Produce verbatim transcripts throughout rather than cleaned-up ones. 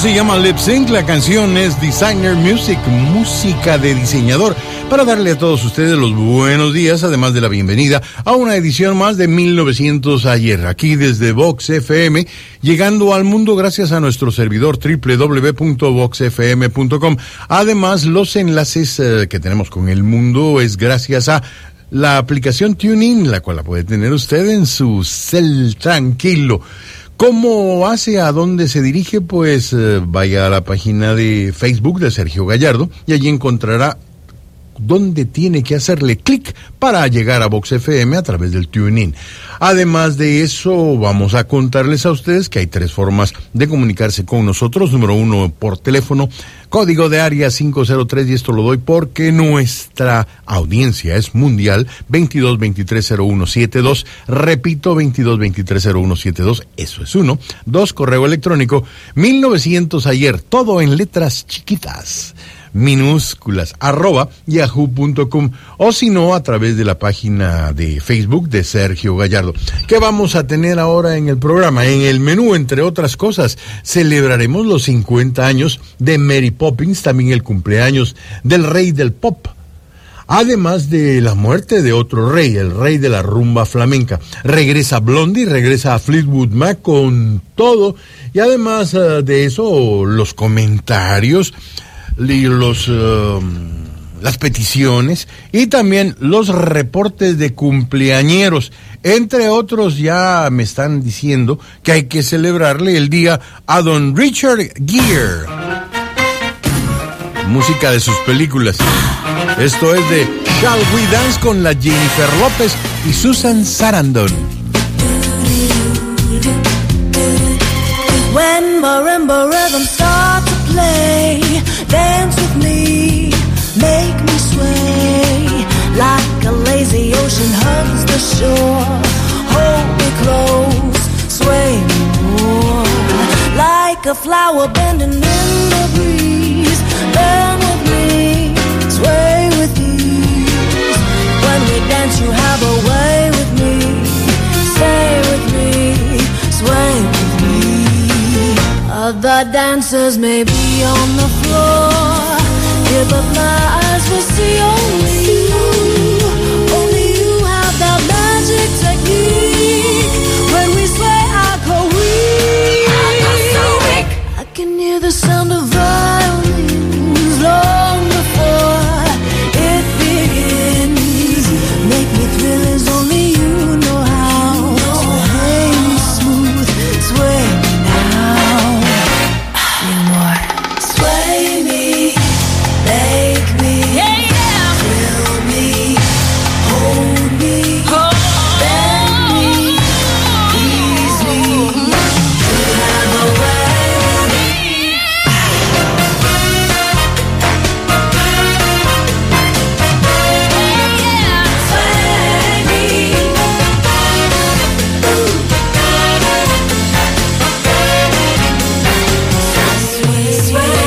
se llama Lip Sync, la canción es Designer Music, música de diseñador, para darle a todos ustedes los buenos días, además de la bienvenida a una edición más de mil novecientos ayer, aquí desde Vox F M, llegando al mundo gracias a nuestro servidor doble u doble u doble u punto vox f m punto com. Además, los enlaces eh, que tenemos con el mundo es gracias a la aplicación TuneIn, la cual la puede tener usted en su cel tranquilo. ¿Cómo hace? ¿A dónde se dirige? Pues eh, vaya a la página de Facebook de Sergio Gallardo y allí encontrará dónde tiene que hacerle clic para llegar a Vox F M a través del TuneIn. Además de eso, vamos a contarles a ustedes que hay tres formas de comunicarse con nosotros. Número uno, por teléfono, código de área cinco cero tres, y esto lo doy porque nuestra audiencia es mundial, veintidós veintitrés cero uno setenta y dos, repito, veintidós veintitrés cero uno setenta y dos, eso es uno. Dos, correo electrónico, mil novecientos ayer, todo en letras chiquitas, minúsculas, arroba yahoo punto com, o si no, a través de la página de Facebook de Sergio Gallardo. ¿Qué vamos a tener ahora en el programa? En el menú, entre otras cosas, celebraremos los cincuenta años de Mary Poppins, también el cumpleaños del rey del pop, además de la muerte de otro rey, el rey de la rumba flamenca. Regresa Blondie, regresa a Fleetwood Mac con todo, y además uh, de eso, los comentarios, los uh, las peticiones y también los reportes de cumpleañeros, entre otros. Ya me están diciendo que hay que celebrarle el día a don Richard Gere, música de sus películas. Esto es de Shall We Dance con la Jennifer López y Susan Sarandon. When marimba rhythms start to play, dance with me, make me sway, like a lazy ocean hugs the shore. Hold me close, sway me more, like a flower bending in the breeze. Bend with me, sway with ease. When we dance, you have a way with me. Stay with me, sway with me. Other dancers may be on the floor, yeah, but my eyes will see only you. Only you have that magic technique. When we sway, I go weak. I go so weak. I can hear the sound of violins long before it begins. Make me thrill as only you know how. Sway me smooth, sway me now. Sway me, make me, yeah, yeah. Thrill me, hold me, oh, bend me, ease me. You have a way with me. Yeah, yeah. Sway me. Sway, sway.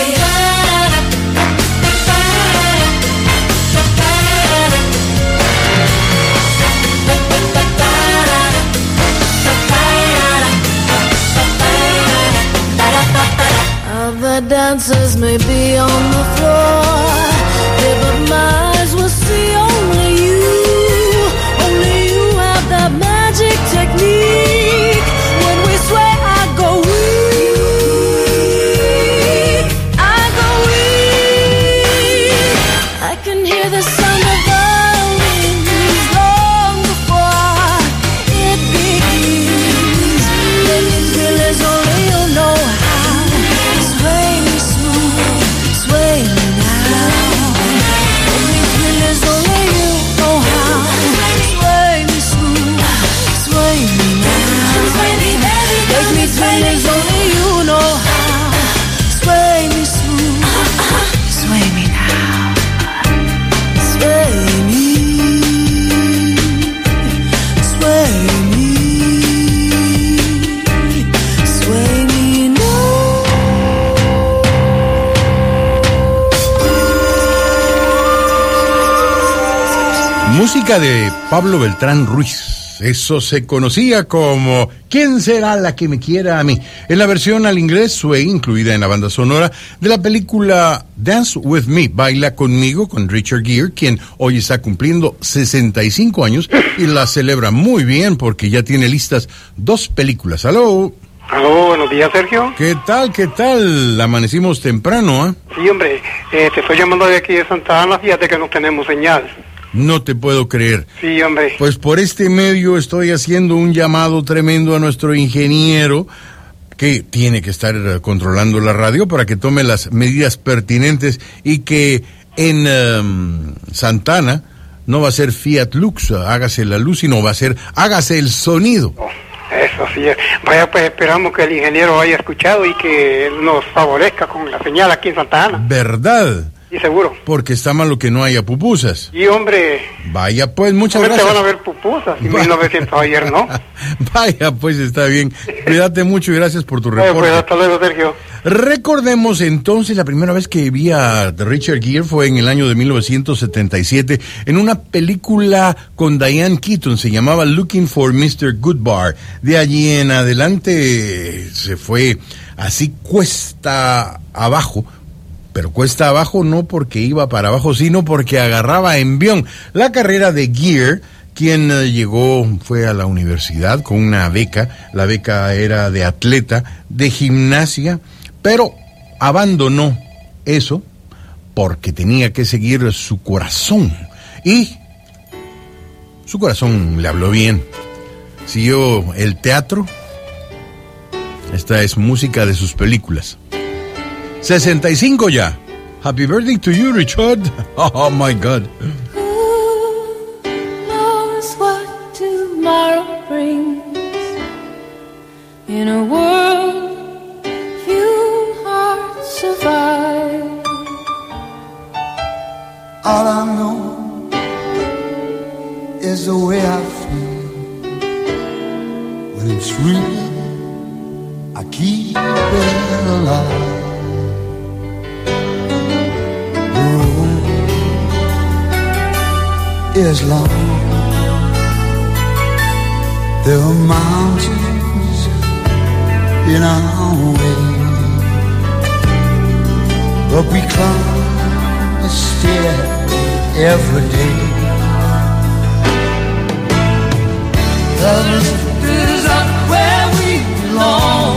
Other dancers may be on the floor, yeah, but my eyes will see only you. Only you have that magic technique. When we sway, I go weak. I go weak. I can hear the sound of violins long before it begins. Make me feel as only you know how. Sway me smooth, sway me now. Make me feel as only you know how. Sway me smooth, sway me now. Make me feel as only you know how. Sway me smooth, sway me now. Sway me, sway me, sway me now. Música de Pablo Beltrán Ruiz. Eso se conocía como ¿Quién será la que me quiera a mí? En la versión al inglés fue incluida en la banda sonora de la película Dance With Me, Baila Conmigo, con Richard Gere, quien hoy está cumpliendo sesenta y cinco años y la celebra muy bien porque ya tiene listas dos películas. ¡Aló! Aló, buenos días, Sergio. ¿Qué tal, qué tal? Amanecimos temprano, ¿eh? Sí, hombre, eh, te estoy llamando de aquí de Santa Ana, fíjate que no tenemos señal. No te puedo creer. Sí, hombre. Pues por este medio estoy haciendo un llamado tremendo a nuestro ingeniero que tiene que estar controlando la radio para que tome las medidas pertinentes y que en um, Santana no va a ser Fiat Lux, hágase la luz, sino va a ser hágase el sonido. Oh, eso sí es. Vaya, pues esperamos que el ingeniero haya escuchado y que nos favorezca con la señal aquí en Santa Ana. ¿Verdad? Sí, seguro. Porque está malo que no haya pupusas. Y hombre... Vaya, pues, muchas gracias. van a ver pupusas en mil novecientos ayer, ¿no? Vaya, pues, está bien. Cuídate mucho y gracias por tu reporte. Vaya, pues, hasta luego, Sergio. Recordemos entonces, la primera vez que vi a Richard Gere fue en el año de mil novecientos setenta y siete en una película con Diane Keaton, se llamaba Looking for mister Goodbar. De allí en adelante se fue así cuesta abajo. Pero cuesta abajo no porque iba para abajo, sino porque agarraba envión. La carrera de Gere, quien uh, llegó, fue a la universidad con una beca. La beca era de atleta, de gimnasia, pero abandonó eso porque tenía que seguir su corazón. Y su corazón le habló bien. Siguió el teatro. Esta es música de sus películas. sesenta y cinco ya. Happy birthday to you, Richard. Oh, my God. Who knows what tomorrow brings? In a world few hearts survive. All I know is the way I feel. When it's real, I keep it alive. Is long. There are mountains in our way, but we climb a stair every day. The lift is up where we belong,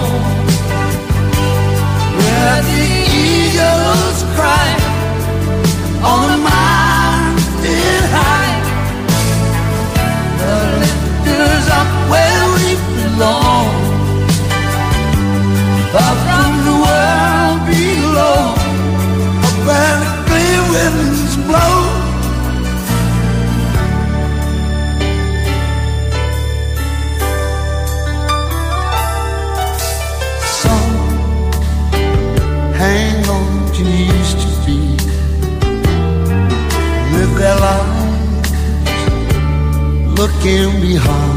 where the eagles cry on the mountain high. Up where we belong, far from the world below, up where the clear winds blow. Some hang on to used to be, live their lives looking behind.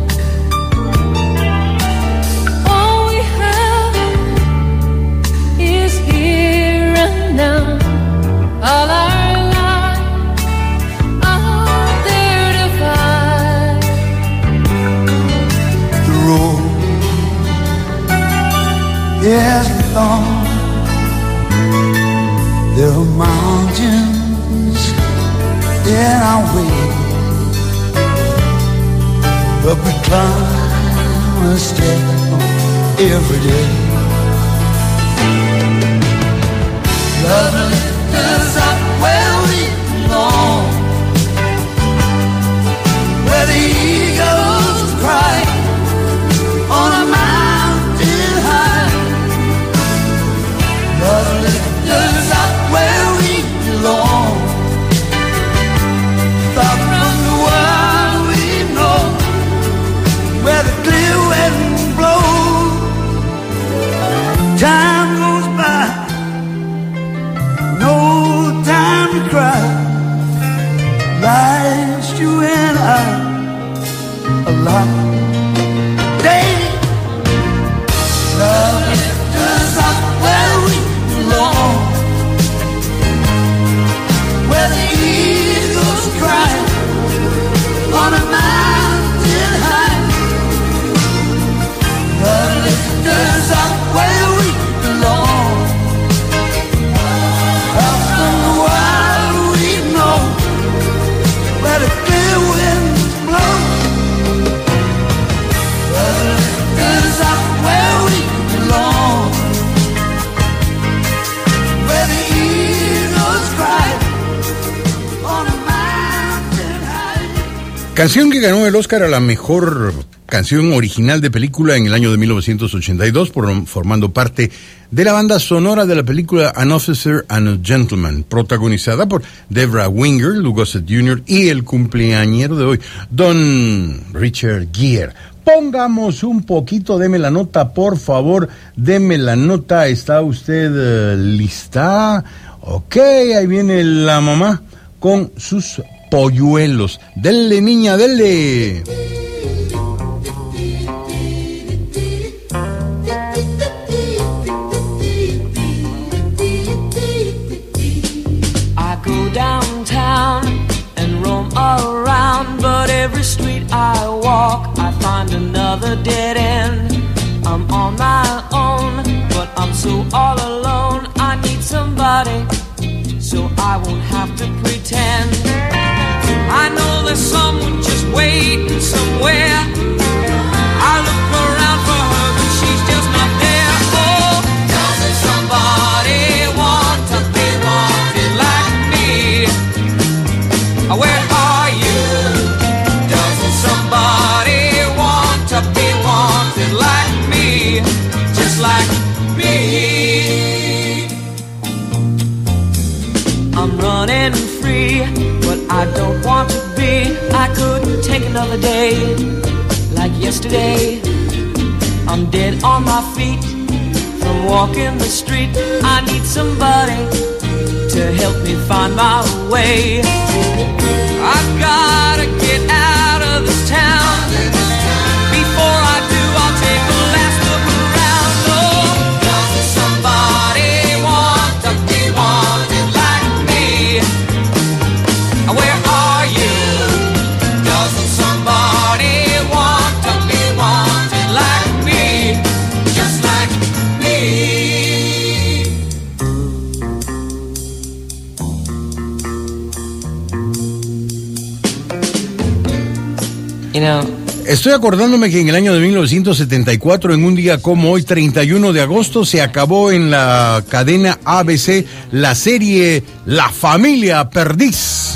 Now, all our lives are there to find. The road is long. There are mountains in our way, but we climb a step every day. Love lifts us up where we belong, where the eagles cry on a mountain high. Love lifts us up where we belong, far from the world we know, where the clear wind blows. Time goes by, no time to cry. Life's you and I alive. Day, love lifts us up where we belong, where the eagles cry on a mountain Canción que ganó el Oscar a la mejor canción original de película en el año de mil novecientos ochenta y dos, por, formando parte de la banda sonora de la película An Officer and a Gentleman, protagonizada por Debra Winger, Lou Gossett junior y el cumpleañero de hoy, Don Richard Gere. Pongamos un poquito, deme la nota, por favor, deme la nota. ¿Está usted uh, lista? Ok, ahí viene la mamá con sus polluelos. Dele, niña, dele. I go downtown and roam around, but every street I walk, I find another dead end. I'm on my own, but I'm so all alone. I need somebody, so I won't have to pretend. I know there's someone just waiting somewhere. I look around for her, but she's just not there. Oh, doesn't somebody want to be wanted like me? Where are you? Doesn't somebody want to be wanted like me? Just like me. I'm running free, but I don't want to be. I couldn't take another day like yesterday. I'm dead on my feet from walking the street. I need somebody to help me find my way. I've gotta get out of this town. Before I do, I'll take a last look around. Oh, doesn't somebody want to be wanted like me? Where are you? Doesn't somebody want to be wanted like me? Just like me. You know, Estoy acordándome que en el año de mil novecientos setenta y cuatro, en un día como hoy, treinta y uno de agosto, se acabó en la cadena A B C la serie La Familia Perdiz.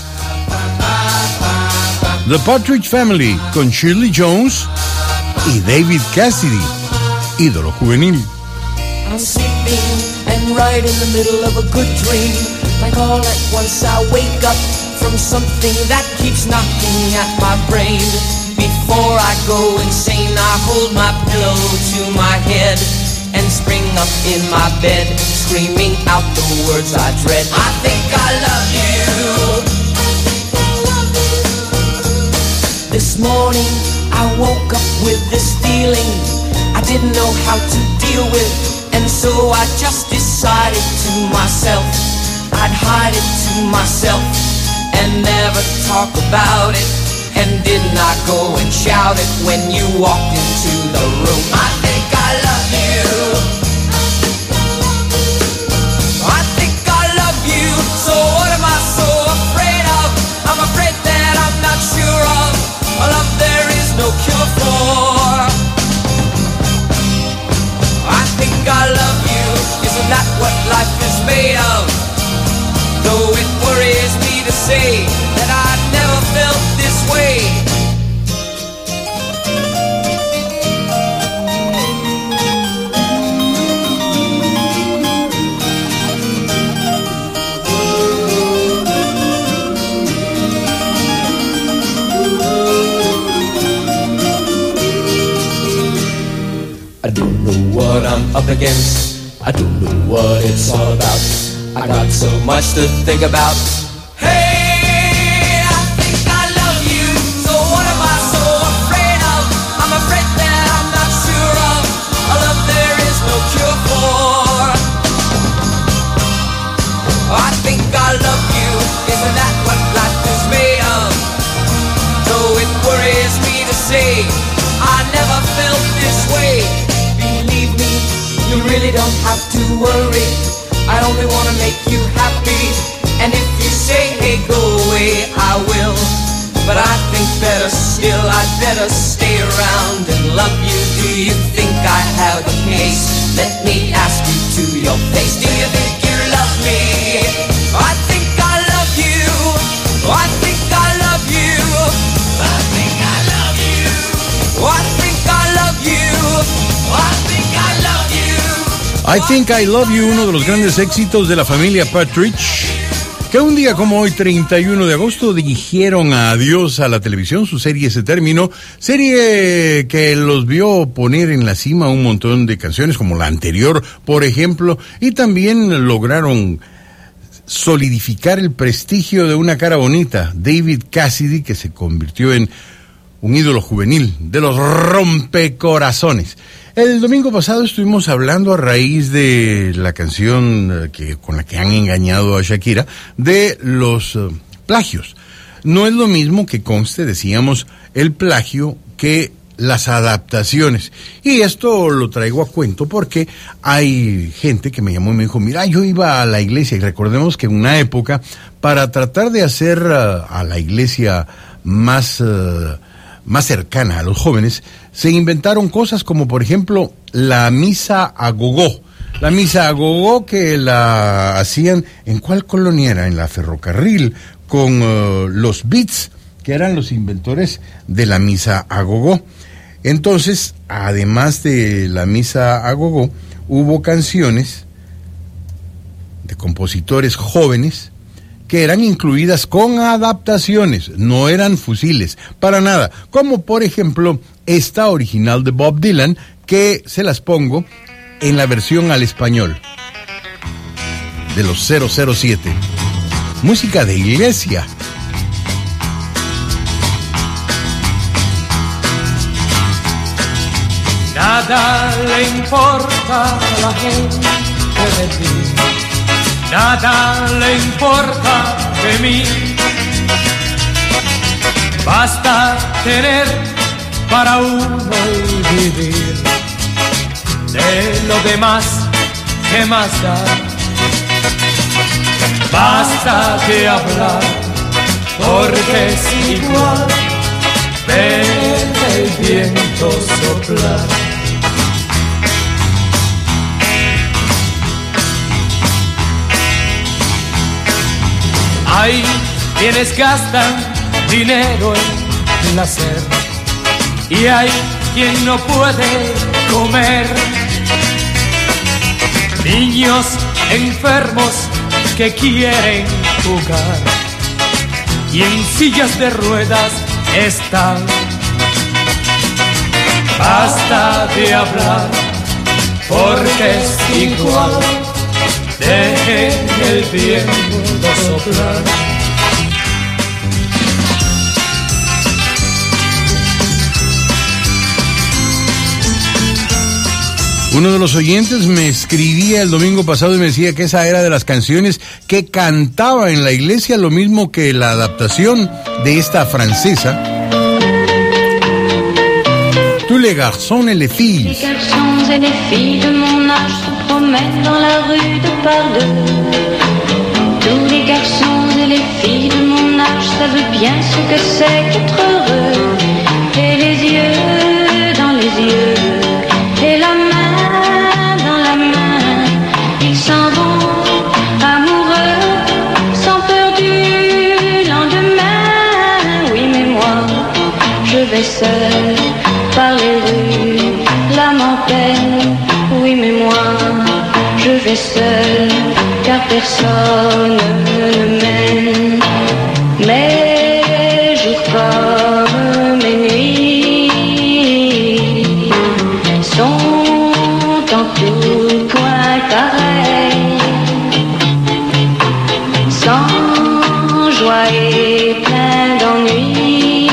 The Partridge Family, con Shirley Jones y David Cassidy, ídolo juvenil. I'm sleeping and right in the middle of a good dream. Like all at once I wake up from something that keeps knocking at my brain. Before I go insane, I hold my pillow to my head and spring up in my bed, screaming out the words I dread. I think I love you. This morning I woke up with this feeling I didn't know how to deal with, and so I just decided to myself I'd hide it to myself and never talk about it. And did not go and shout it when you walked into the room. I think I love you. I think I love you. So what am I so afraid of? I'm afraid that I'm not sure of a love there is no cure for. I think I love you. Isn't that what life is made of? Though it worries me to say that I never felt this way. I don't know what I'm up against. I don't know what it's all about. I got so much to think about. Hey, I think I love you. So what am I so afraid of? I'm afraid that I'm not sure of a love there is no cure for. I think I love you. Isn't that what life is made of? Though it worries me to say I never felt this way. Believe me, you really don't have to worry. I only wanna make you happy. And if you say, hey, go away, I will. But I think better still, I'd better stay around and love you. Do you think I have a case? Let me ask you to your face. Do you think you love me? I think I love you. I think I love you. I Think I Love You, uno de los grandes éxitos de la familia Partridge, que un día como hoy, treinta y uno de agosto, dijeron adiós a la televisión. Su serie se terminó, serie que los vio poner en la cima un montón de canciones, como la anterior, por ejemplo, y también lograron solidificar el prestigio de una cara bonita, David Cassidy, que se convirtió en un ídolo juvenil de los rompecorazones. El domingo pasado estuvimos hablando, a raíz de la canción que, con la que han engañado a Shakira, de los uh, plagios. No es lo mismo, que conste, decíamos, el plagio que las adaptaciones. Y esto lo traigo a cuento porque hay gente que me llamó y me dijo, mira, yo iba a la iglesia, y recordemos que en una época, para tratar de hacer uh, a la iglesia más... Uh, más cercana a los jóvenes, se inventaron cosas como, por ejemplo, la misa a gogó. La misa a gogó que la hacían, ¿en cuál colonia era? En la Ferrocarril, con uh, los Beats, que eran los inventores de la misa a gogó. Entonces, además de la misa a gogó, hubo canciones de compositores jóvenes que eran incluidas con adaptaciones, no eran fusiles, para nada, como por ejemplo esta original de Bob Dylan, que se las pongo en la versión al español de los cero cero siete, música de iglesia. Nada le importa a la gente de ti, nada le importa de mí. Basta tener para uno vivir. De lo demás, ¿qué más da? Basta de hablar, porque es igual ver el viento soplar. Hay quienes gastan dinero en placer y hay quien no puede comer. Niños enfermos que quieren jugar y en sillas de ruedas están. Basta de hablar, porque es igual. Dejen el viento soplar. Uno de los oyentes me escribía el domingo pasado y me decía que esa era de las canciones que cantaba en la iglesia, lo mismo que la adaptación de esta francesa, Tous les garçons et les filles. Les garçons et les filles de mon âge se promènent dans la rue de par deux. Tous les garçons et les filles de mon âge savent bien ce que c'est qu'être heureux. Et les yeux dans les yeux, et la main dans la main, ils s'en vont amoureux, sans peur du lendemain. Oui, mais moi, je vais seul par les rues, l'âme en peine. Oui, mais moi, je vais seul, car personne ne m'aime. Mes jours comme mes nuits sont en tout point pareils, sans joie et plein d'ennui.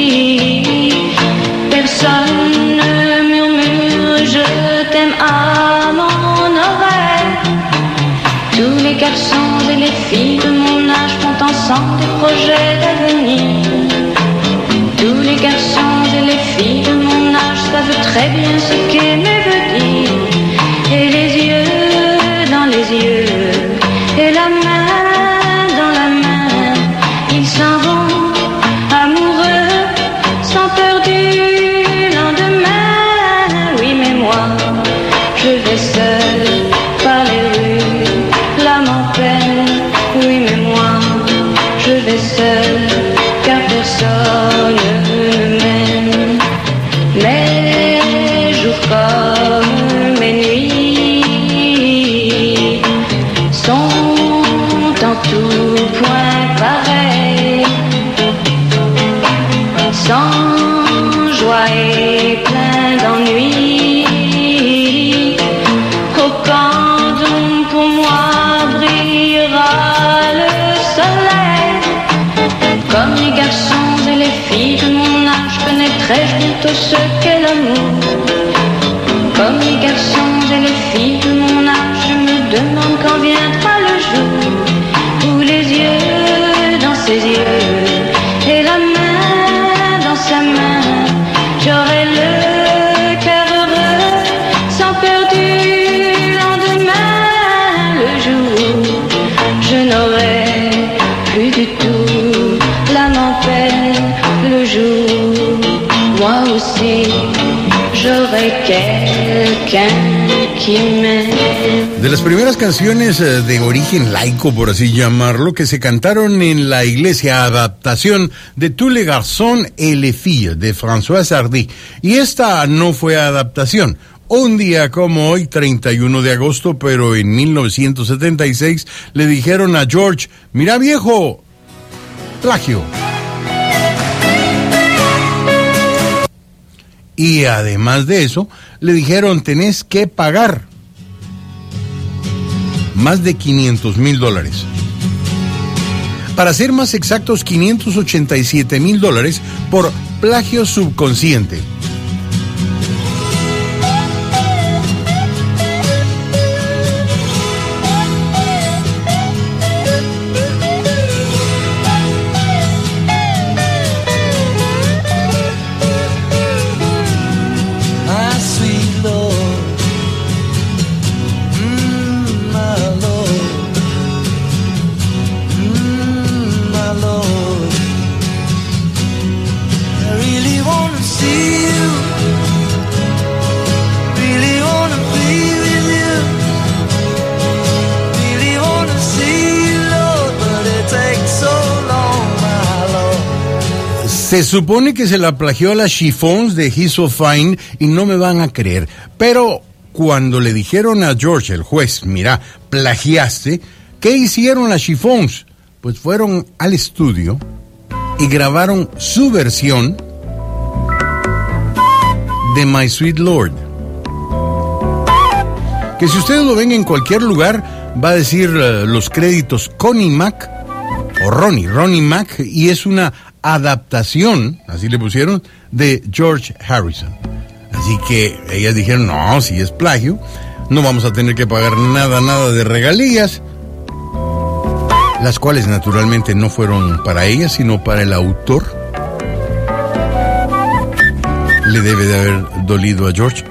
Personne ne murmure je t'aime à mon oreille. Tous les garçons et les filles de mon âge font ensemble des projets d'avenir. Tous les garçons et les filles de mon âge savent très bien ce qu'aimer veut dire. Et les yeux dans les yeux, et la main dans la main, ils s'en vont amoureux, sans peur du lendemain. Oui, mais moi, je vais seul par les rues, l'âme en peine. Oui, mais moi, je vais seul, car personne ne m'aime. Mes jours comme mes nuits point pareil. Sans joie et plein d'ennui. Oh, quand donc pour moi brillera le soleil. Comme les garçons et les filles de mon âge, connaîtrai-je bientôt ce qu'est l'amour. Comme les garçons et les filles de mon âge, je me demande quand viendra le jour où les yeux dans ses yeux et la main dans sa main, j'aurai le cœur heureux, sans perdu lendemain. Le jour, je n'aurai plus du tout l'âme en peine. Le jour, moi aussi, j'aurai quelqu'un qui m'aime. De las primeras canciones eh, de origen laico, por así llamarlo, que se cantaron en la iglesia, adaptación de Tous les garçons et les filles de François Hardy. Y esta no fue adaptación. Un día como hoy, treinta y uno de agosto, pero en mil novecientos setenta y seis, le dijeron a George, mira viejo, plagio. Y además de eso, le dijeron, tenés que pagar más de quinientos mil dólares. Para ser más exactos, quinientos ochenta y siete mil dólares por plagio subconsciente. Se supone que se la plagió a las Chiffons de He's So Fine y no me van a creer. Pero cuando le dijeron a George, el juez, mira, plagiaste, ¿qué hicieron las Chiffons? Pues fueron al estudio y grabaron su versión de My Sweet Lord. Que si ustedes lo ven en cualquier lugar, va a decir uh, los créditos Connie Mack o Ronnie, Ronnie Mack, y es una adaptación, así le pusieron, de George Harrison. Así que ellas dijeron, no, si es plagio, no vamos a tener que pagar nada, nada de regalías, las cuales naturalmente no fueron para ellas, sino para el autor. Le debe de haber dolido a George.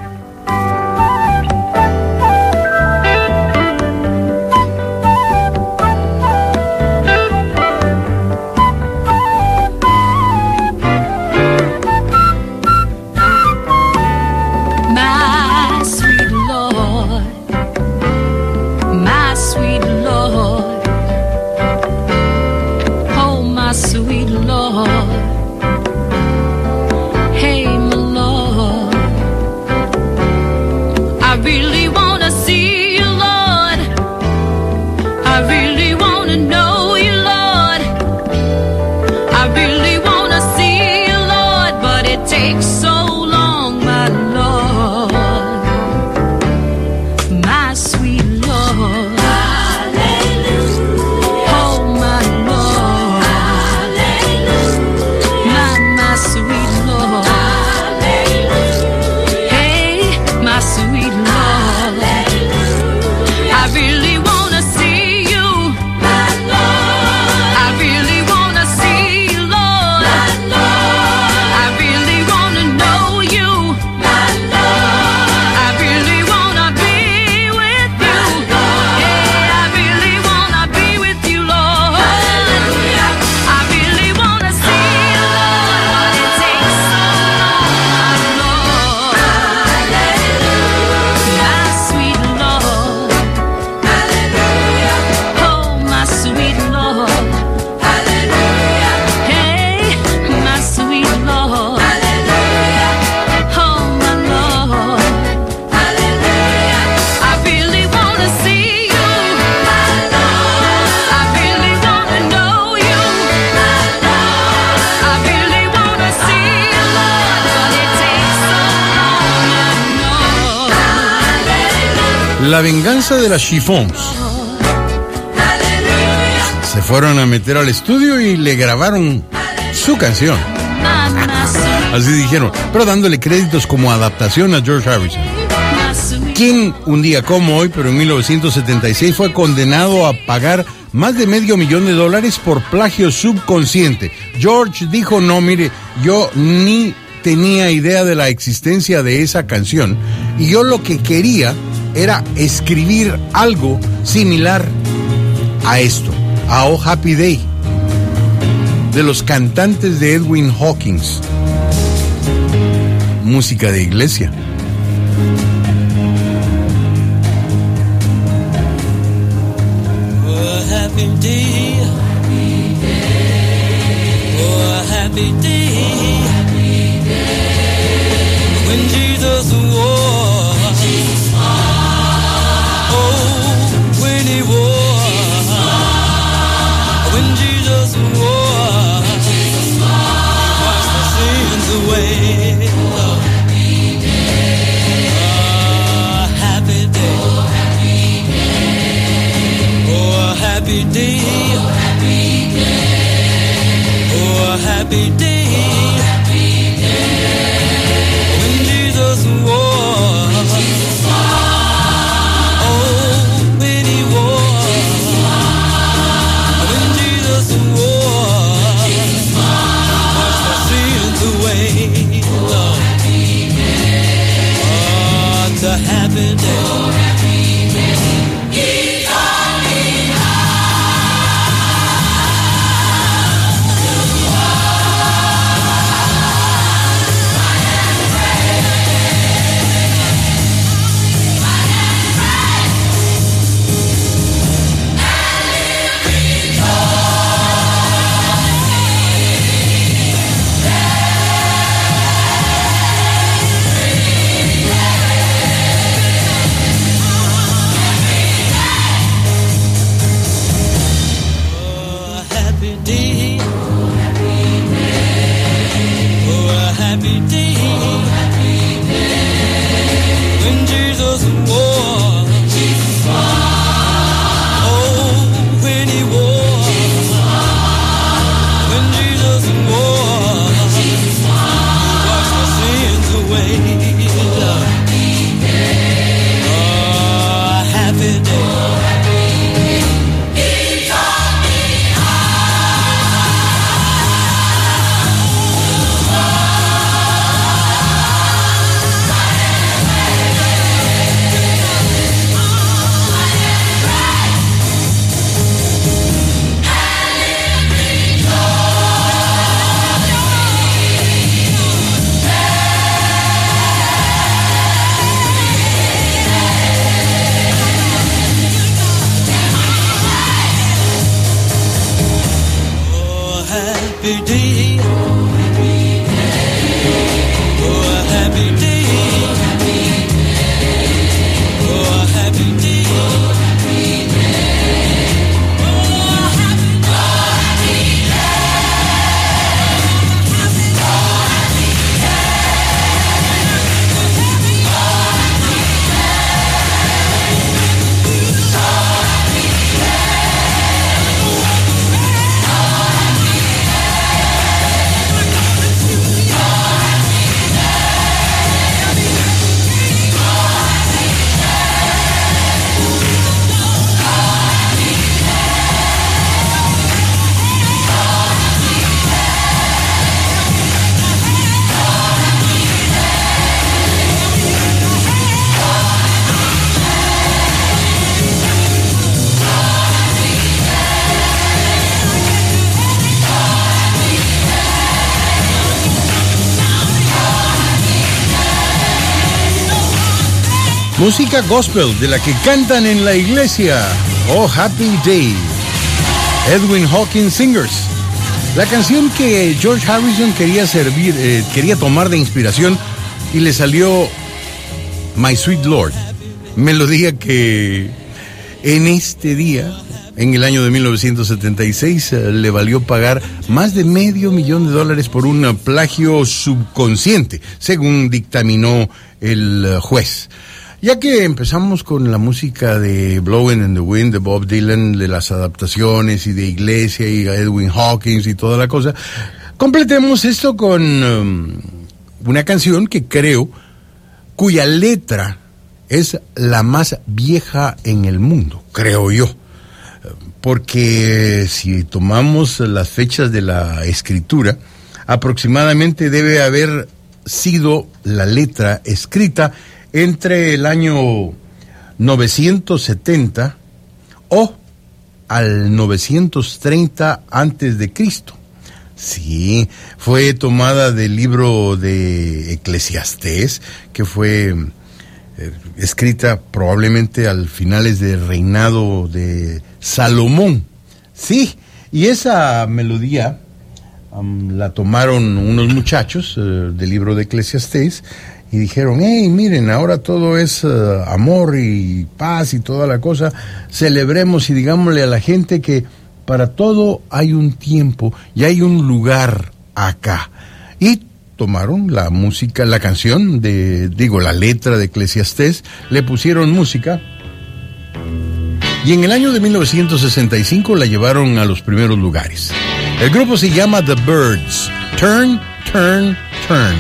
La venganza de las Chiffons. Se fueron a meter al estudio y le grabaron su canción. Así dijeron, pero dándole créditos como adaptación a George Harrison, quien un día como hoy, pero en mil novecientos setenta y seis, fue condenado a pagar más de medio millón de dólares por plagio subconsciente. George dijo, no, mire, yo ni tenía idea de la existencia de esa canción y yo lo que quería era escribir algo similar a esto, a Oh Happy Day, de los cantantes de Edwin Hawkins. Música de iglesia. Oh, happy day. Oh, happy day. When Jesus was. Oh, when he was. When Jesus was. Washed my sins away. Oh, happy day. Oh, happy day. Oh, happy day. When Jesus was. Oh, when he was. When Jesus was. Washed my sins away. Oh, it's a happy day. Música gospel de la que cantan en la iglesia. Oh Happy Day. Edwin Hawkins Singers. La canción que George Harrison quería servir, eh, quería tomar de inspiración y le salió My Sweet Lord. Melodía que en este día, en el año de mil novecientos setenta y seis, eh, le valió pagar más de medio millón de dólares por un plagio subconsciente, según dictaminó el uh, juez. Ya que empezamos con la música de Blowing in the Wind de Bob Dylan, de las adaptaciones y de Iglesia y Edwin Hawkins y toda la cosa, completemos esto con um, una canción que creo, cuya letra es la más vieja en el mundo, creo yo. Porque si tomamos las fechas de la escritura, aproximadamente debe haber sido la letra escrita entre el año novecientos setenta o al novecientos treinta antes de Cristo. Sí, fue tomada del libro de Eclesiastés, que fue eh, escrita probablemente al finales del reinado de Salomón. Sí, y esa melodía um, la tomaron unos muchachos uh, del libro de Eclesiastés y dijeron, hey, miren, ahora todo es uh, amor y paz y toda la cosa, celebremos y digámosle a la gente que para todo hay un tiempo y hay un lugar acá. Y tomaron la música, la canción de, digo, la letra de Eclesiastés, le pusieron música y en el año de mil novecientos sesenta y cinco la llevaron a los primeros lugares. El grupo se llama The Byrds. Turn, turn, turn.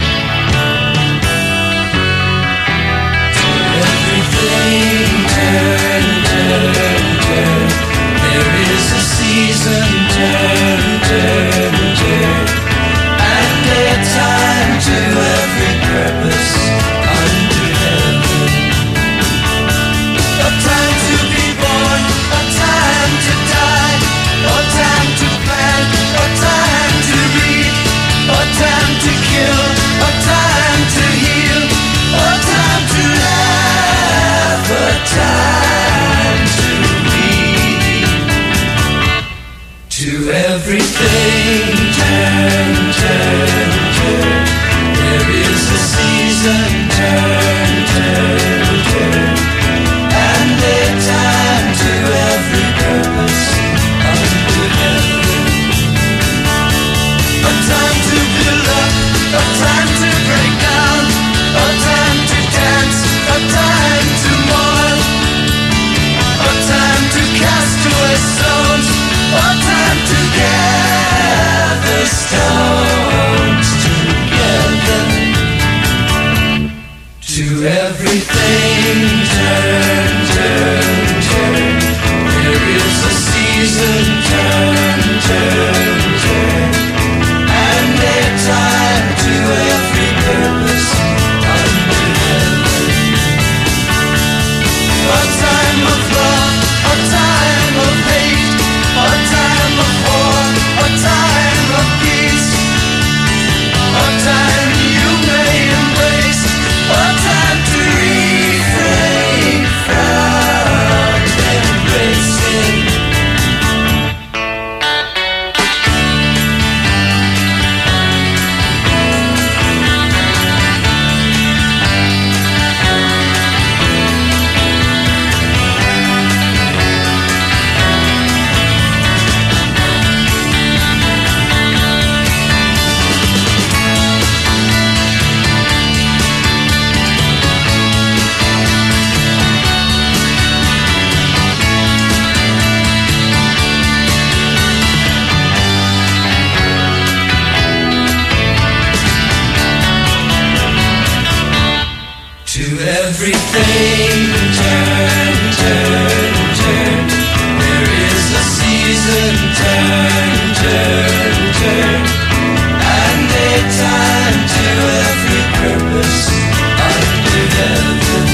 Everything turn, turn, turn. There is a season, turn, turn, turn. And a time to every purpose under heaven. A time to build up, a time to break down, a time to dance, a time to mourn, a time to cast away stones, a time to gather stones together. To everything turn, turn, turn. There is a season, turn, turn, turn. And a time to every purpose under heaven. A time of love, a time of hate, a time of war, a time of peace, a time you may embrace, a time to refrain from embracing. Everything turn, turn, turn. There is a season, turn, turn, turn. And a time to every purpose under heaven.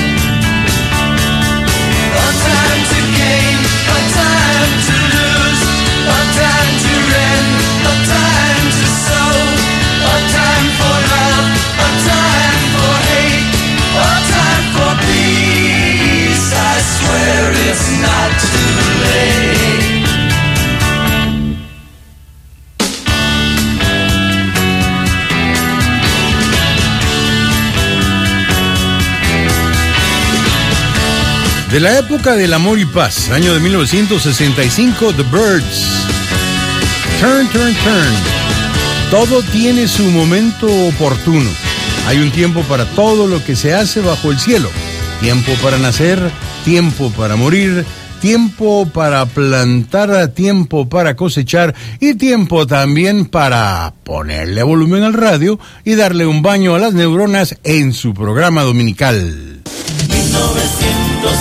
A time to gain, a time to lose, a time to rend, a time to sow, a time for love, a time for hate, a time for peace. I swear it's not too late. De la época del amor y paz, año de mil novecientos sesenta y cinco, The Byrds. Turn, turn, turn. Todo tiene su momento oportuno. Hay un tiempo para todo lo que se hace bajo el cielo. Tiempo para nacer, tiempo para morir, tiempo para plantar, tiempo para cosechar y tiempo también para ponerle volumen al radio y darle un baño a las neuronas en su programa dominical. mil novecientos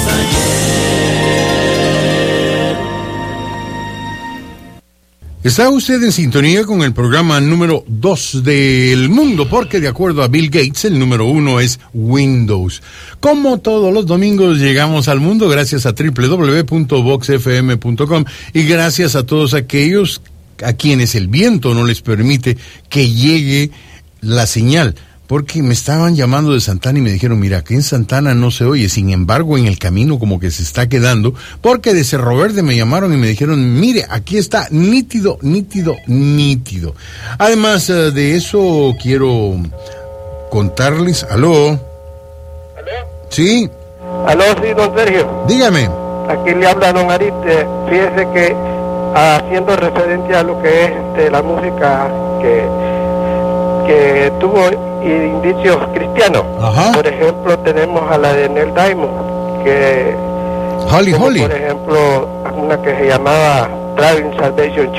Está usted en sintonía con el programa número dos del mundo, porque de acuerdo a Bill Gates, el número uno es Windows. Como todos los domingos llegamos al mundo gracias a doble u doble u doble u punto vox f m punto com y gracias a todos aquellos a quienes el viento no les permite que llegue la señal. Porque me estaban llamando de Santana y me dijeron, mira, que en Santana no se oye, sin embargo en el camino como que se está quedando, porque de Cerro Verde me llamaron y me dijeron, mire, aquí está nítido, nítido, nítido. Además uh, de eso, quiero contarles, ¿aló? ¿Aló? ¿Sí? ¿Aló, sí, don Sergio? Dígame. Aquí le habla don Ariste. Fíjese que haciendo referencia a lo que es este, la música que, que tuvo indicios cristianos. Ajá. Por ejemplo, tenemos a la de Neil Diamond, que Holly como, Holly. por ejemplo, una que se llamaba Traveling Salvation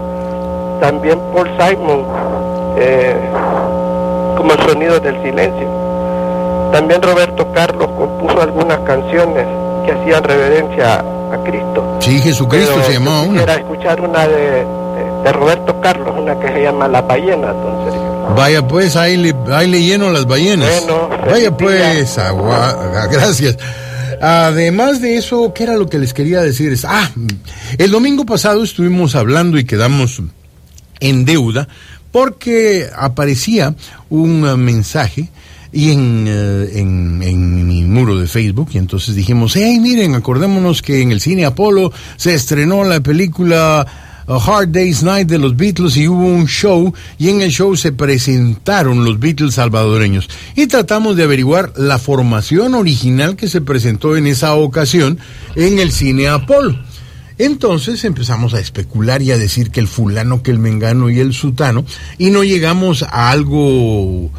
Show. También Paul Simon, eh, como el sonido del silencio. También Roberto Carlos compuso algunas canciones que hacían reverencia a Cristo. Sí, Jesucristo Pero se llamaba yo una. quisiera escuchar una de, de, de Roberto Carlos, una que se llama La Ballena, don Sergio. Vaya pues, ahí le, ahí le lleno las ballenas. Bueno, Vaya pues, agua, gracias. Además de eso, ¿qué era lo que les quería decir? Es, ah, el domingo pasado estuvimos hablando y quedamos en deuda porque aparecía un uh, mensaje y en, uh, en, en mi muro de Facebook, y entonces dijimos, hey, miren, acordémonos que en el Cine Apolo se estrenó la película A Hard Day's Night de los Beatles y hubo un show, y en el show se presentaron los Beatles salvadoreños y tratamos de averiguar la formación original que se presentó en esa ocasión en el Cine Apolo. Entonces empezamos a especular y a decir que el fulano, que el mengano y el sutano, y no llegamos a algo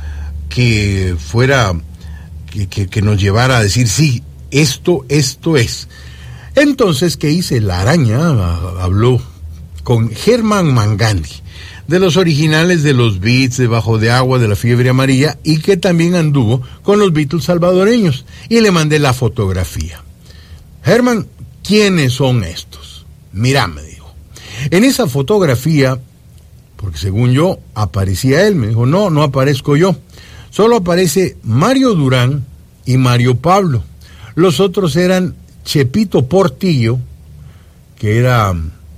que fuera, que, que, que nos llevara a decir, sí, esto, esto es. Entonces, ¿qué hice? La araña habló con Germán Mangandi, de los originales de los Beats, Debajo de Agua, de la Fiebre Amarilla, y que también anduvo con los Beatles salvadoreños, y le mandé la fotografía. Germán, ¿quiénes son estos? Mirá, me dijo. En esa fotografía, porque según yo, aparecía él, me dijo, no, no aparezco yo. Solo aparece Mario Durán y Mario Pablo. Los otros eran Chepito Portillo, que era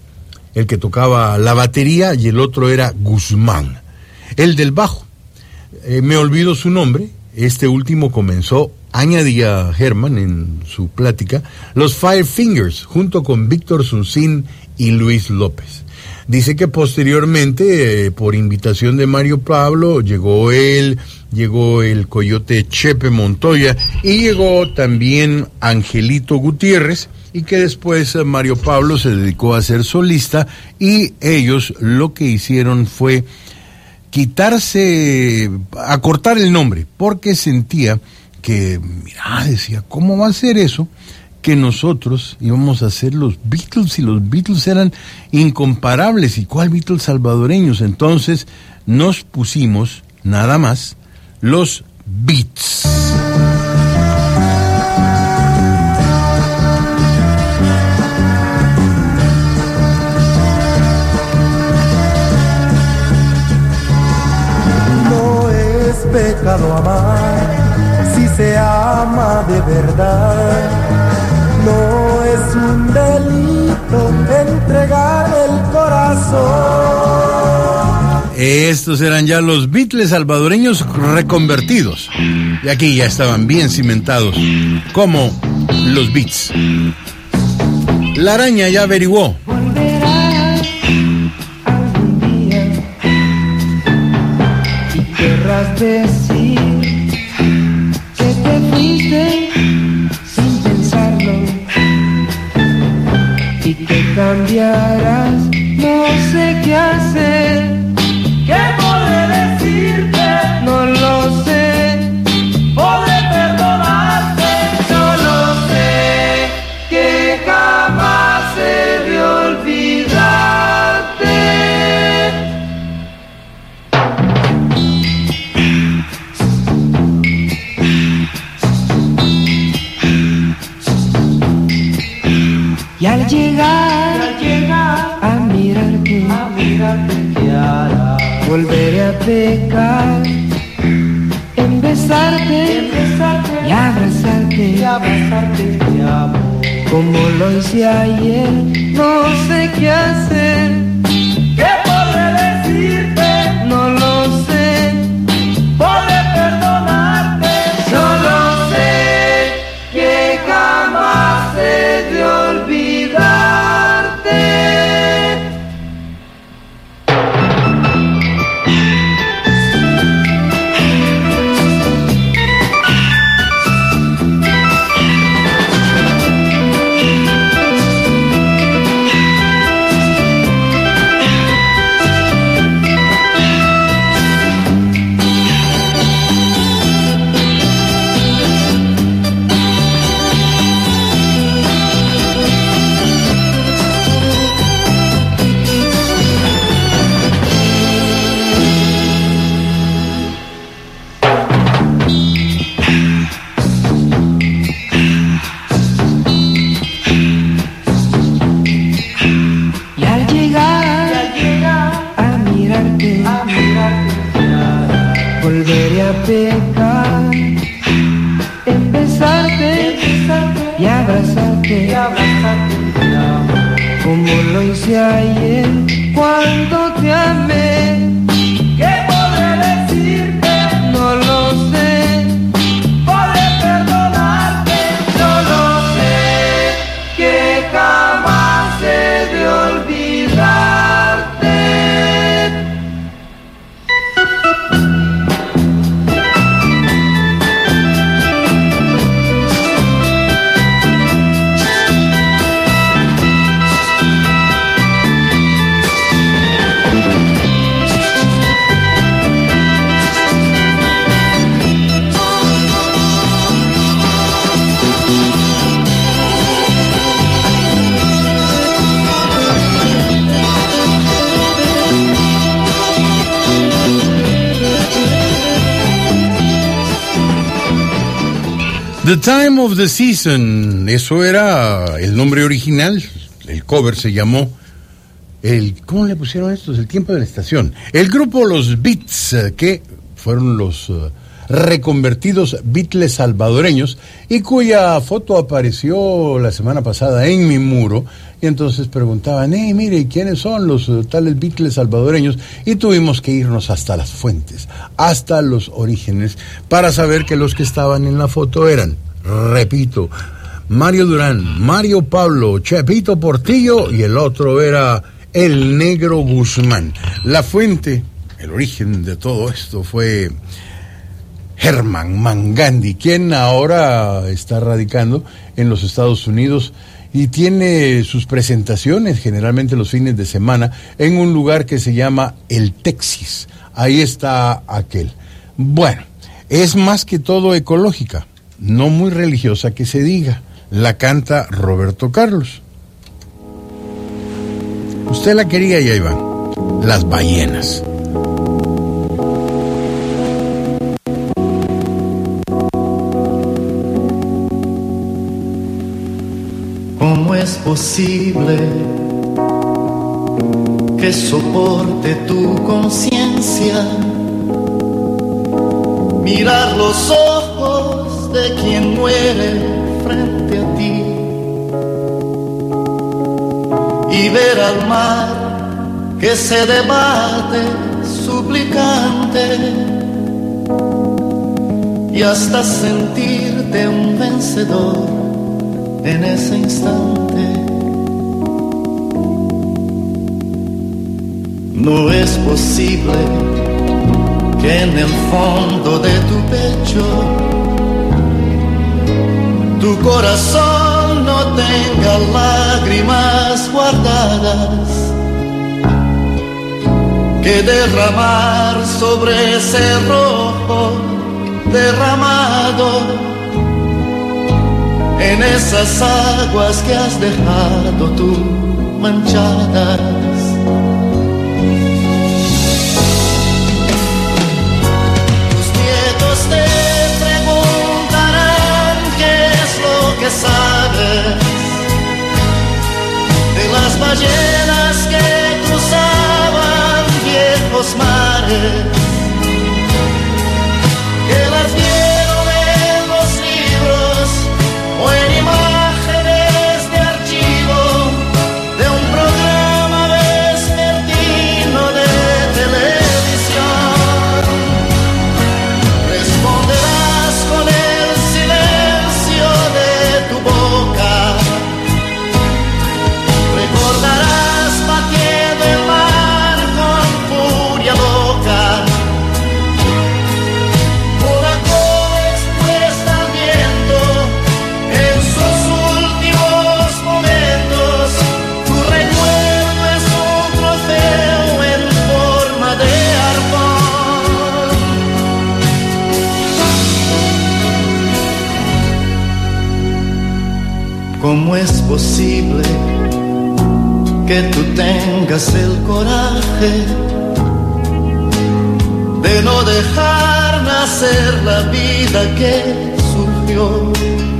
el que tocaba la batería, y el otro era Guzmán, el del bajo. Eh, me olvido su nombre. Este último comenzó, añadía Germán en su plática, los Five Fingers, junto con Víctor Suncín y Luis López. Dice que posteriormente, eh, por invitación de Mario Pablo, llegó él, llegó el Coyote Chepe Montoya y llegó también Angelito Gutiérrez, y que después Mario Pablo se dedicó a ser solista, y ellos lo que hicieron fue quitarse, acortar el nombre, porque sentía que, mira, decía, ¿cómo va a ser eso? Que nosotros íbamos a ser los Beatles, y los Beatles eran incomparables, y ¿cuál Beatles salvadoreños? Entonces nos pusimos nada más los Beats. Pecado amar, si se ama de verdad, no es un delito entregar el corazón. Estos eran ya los Beatles salvadoreños reconvertidos, y aquí ya estaban bien cimentados como los Beats. La araña ya averiguó. Querrás decir que te fuiste sin pensarlo y que cambiarás, no sé qué hacer. ¿Qué podré decirte? No lo sé. Podré perdonarte. volveré a pecar, en besarte, y abrazarte, y abrazarte, te amo. Como lo hice ayer, no sé qué hacer. ¿Qué podré decirte? No lo sé. Podré perdonarte. Solo sé que jamás he de olvidarte. Pecar, en besarte, y abrazarte, y abrazarte, como lo hice ayer cuando te amé. ¿Qué podré decirte? No lo sé. Podré perdonarte. Solo sé que jamás he de olvidarte. The Time of the Season, eso era el nombre original, el cover se llamó, el ¿cómo le pusieron estos? El tiempo de la estación. El grupo Los Beats, que fueron los uh, reconvertidos Beatles salvadoreños y cuya foto apareció la semana pasada en mi muro, y entonces preguntaban, hey, mire, ¿quiénes son los uh, tales Beatles salvadoreños? Y tuvimos que irnos hasta las fuentes, hasta los orígenes, para saber que los que estaban en la foto eran, repito, Mario Durán, Mario Pablo, Chepito Portillo, y el otro era el Negro Guzmán. La fuente, el origen de todo esto fue Herman Mangandi, quien ahora está radicando en los Estados Unidos y tiene sus presentaciones generalmente los fines de semana en un lugar que se llama El Texas. Ahí está aquel. Bueno, es más que todo ecológica, no muy religiosa que se diga. La canta Roberto Carlos. Usted la quería y ahí van. Las ballenas. ¿Cómo es posible que soporte tu conciencia mirar los ojos de quien muere frente a ti y ver al mar que se debate suplicante y hasta sentirte un vencedor en ese instante? No es posible que en el fondo de tu pecho tu corazón no tenga lágrimas guardadas que derramar sobre ese rojo derramado en esas aguas que has dejado tú manchadas. Tus nietos te preguntarán qué es lo que sabes de las ballenas que cruzaban viejos mares mares, que las vieron en los libros o en imágenes de archivo de un programa vespertino de televisión. Responderás con el silencio de tu boca, recordarás batiendo el mar con furia loca, una cola expuesta al viento en sus últimos momentos. Tu recuerdo es un trofeo en forma de arpón. ¿Cómo es posible que tú tengas el coraje de no dejar nacer la vida que surgió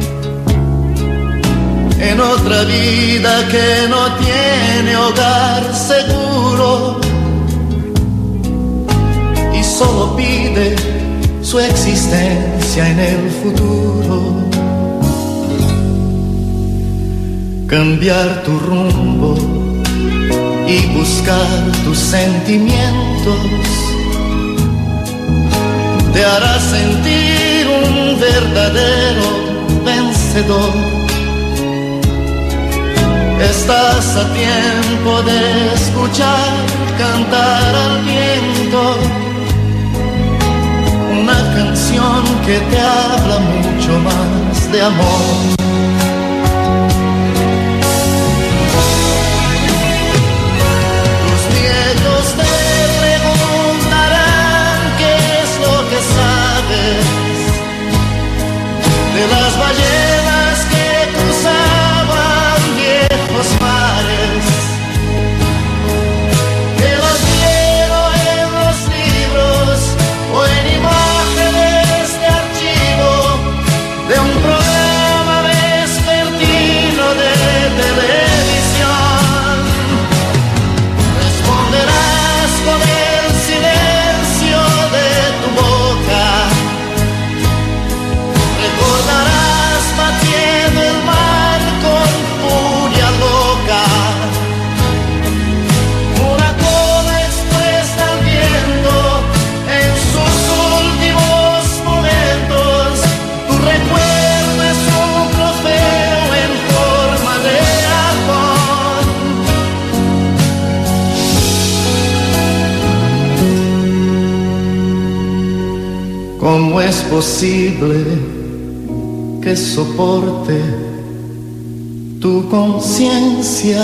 en otra vida que no tiene hogar seguro y solo pide su existencia en el futuro? Cambiar tu rumbo y buscar tus sentimientos te hará sentir un verdadero vencedor. Estás a tiempo de escuchar cantar al viento una canción que te habla mucho más de amor. Ellos te preguntarán qué es lo que sabes de las ballenas que cruzaban viejos mares, que los vieron en los libros o en imágenes de archivo de un programa vespertino de televisión. Responderás con el silencio de tu boca, recordarás batiendo el mar con furia loca, una cola expuesta al viento en sus últimos momentos. Tu recuerdo es un trofeo en forma de arpón. ¿Cómo es posible que soporte tu conciencia?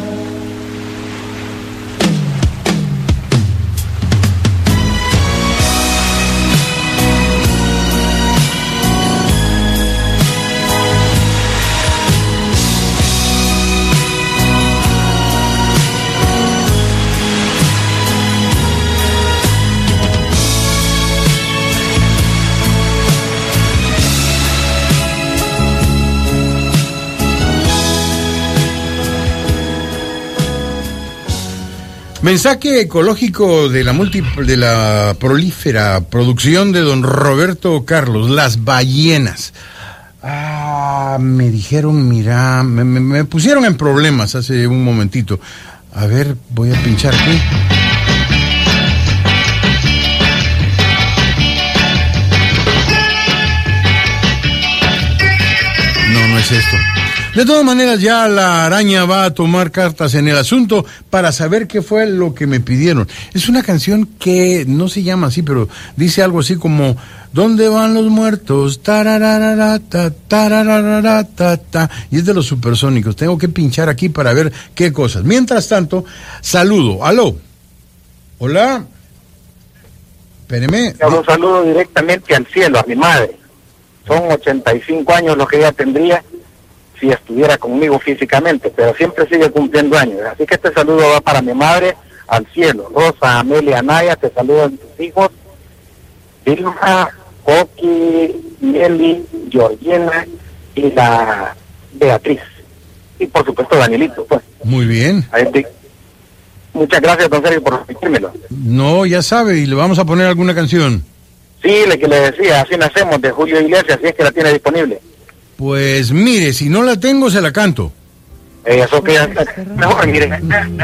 Mensaje ecológico de la multi, de la prolífera producción de don Roberto Carlos, Las Ballenas. Ah, me dijeron, mira, me, me, me pusieron en problemas hace un momentito. A ver, voy a pinchar aquí. No, no es esto. De todas maneras, ya la araña va a tomar cartas en el asunto para saber qué fue lo que me pidieron. Es una canción que no se llama así, pero dice algo así como ¿dónde van los muertos? Tarararata, tarararata, y es de los Supersónicos. Tengo que pinchar aquí para ver qué cosas. Mientras tanto, saludo. Aló. Hola. Espéreme. Un saludo directamente al cielo, a mi madre. Son ochenta y cinco años lo que ella tendría si estuviera conmigo físicamente, pero siempre sigue cumpliendo años. Así que este saludo va para mi madre al cielo. Rosa, Amelia, Anaya, te saludan tus hijos. Vilma, Coqui, Meli, Georgiana y la Beatriz. Y por supuesto Danielito, pues. Muy bien. Ahí te- Muchas gracias, don Sergio, por repetírmelo. No, ya sabe, y le vamos a poner alguna canción. Sí, le que le decía, Así Nacemos, de Julio Iglesias, si es que la tiene disponible. Pues mire, si no la tengo, se la canto. Eh, eso que ya está mejor, mire.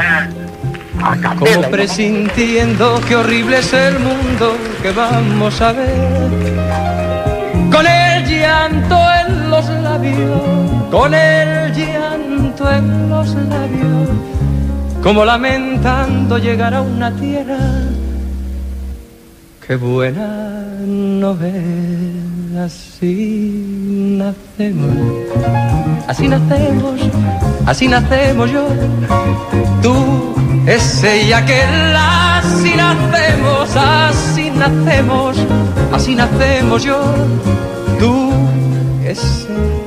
Como presintiendo que horrible es el mundo que vamos a ver, con el llanto en los labios, con el llanto en los labios, como lamentando llegar a una tierra que buena no es. Así nacemos, así nacemos, así nacemos yo, tú, ese y aquel. Así nacemos, así nacemos, así nacemos yo, tú, ese.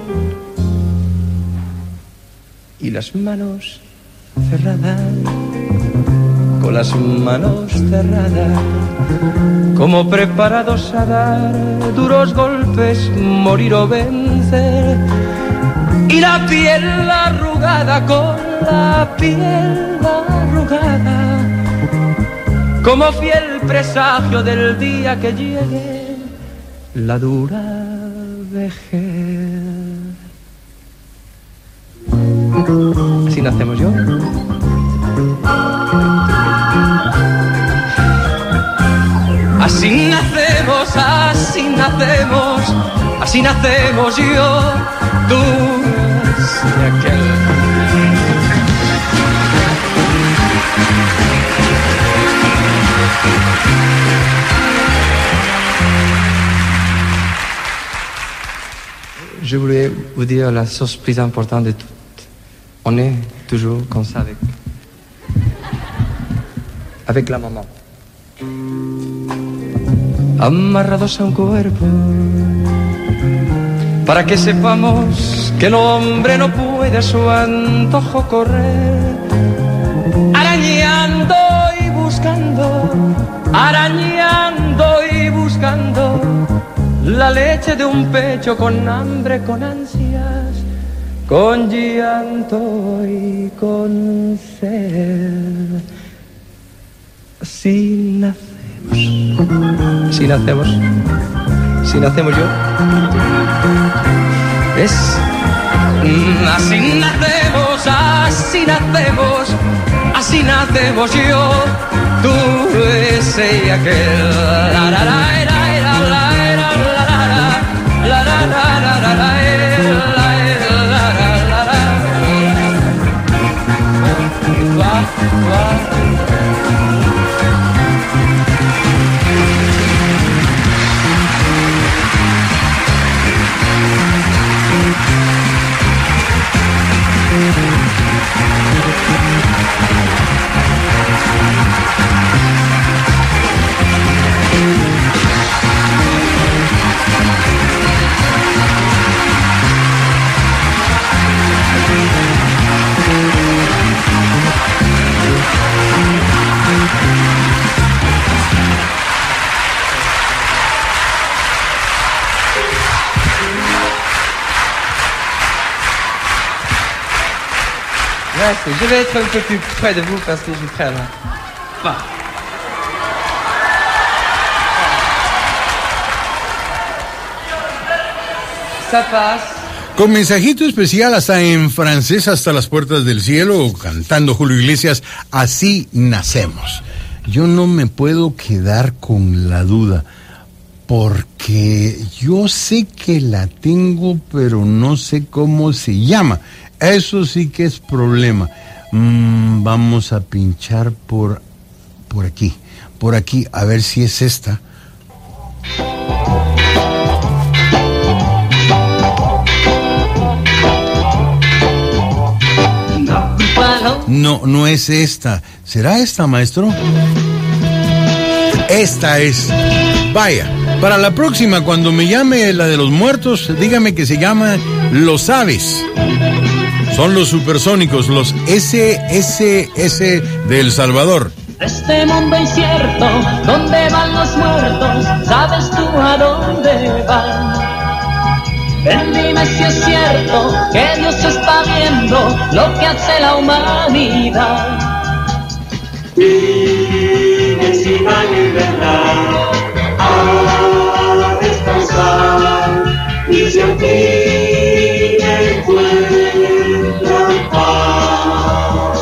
Y las manos cerradas, con las manos cerradas, como preparados a dar duros golpes, morir o vencer. Y la piel arrugada, con la piel arrugada, como fiel presagio del día que llegue la dura vejez. Así nacemos yo. Así nacemos, así nacemos, así nacemos yo, tú y aquel. Je voulais vous dire la chose plus importante de toutes. On est toujours comme ça avec, avec la maman. Amarrados a un cuerpo, para que sepamos que el hombre no puede a su antojo correr, arañando y buscando, arañando y buscando la leche de un pecho con hambre, con ansias, con llanto y con sed. Así nacemos, si nacemos, si nacemos yo, es así nacemos, así nacemos, así nacemos yo, tú, ese y aquel. La, la, la, la, la, la, la, la, la, la, la, la, la. Merci. Je vais être un peu plus près de vous parce que je suis près là. Va. Ça passe. Con mensajito especial hasta en francés, hasta las puertas del cielo, cantando Julio Iglesias, Así nacemos. Yo no me puedo quedar con la duda, porque yo sé que la tengo, pero no sé cómo se llama. Eso sí que es problema. Mm, vamos a pinchar por, por aquí, por aquí, a ver si es esta. No, no es esta. ¿Será esta, maestro? Esta es. Vaya, para la próxima, cuando me llame la de los muertos, dígame que se llama Los Aves. Son los supersónicos, los S S S de El Salvador. Este mundo incierto, ¿dónde van los muertos? ¿Sabes tú a dónde van? Ven, dime si es cierto que Dios está viendo lo que hace la humanidad. Vive sin libertad a descansar y si al fin encuentran paz.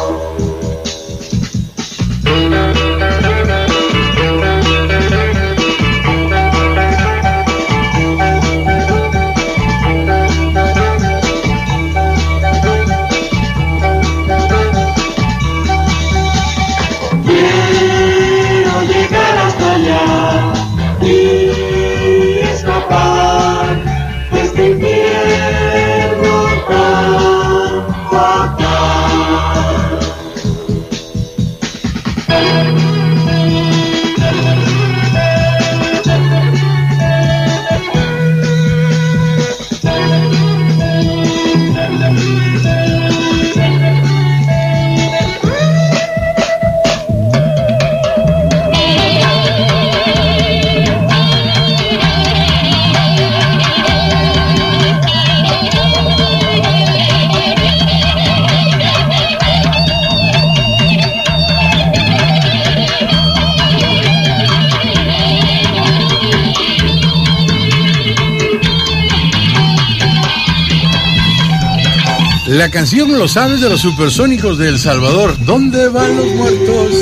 La canción Lo sabes de los Supersónicos de El Salvador. ¿Dónde van los muertos?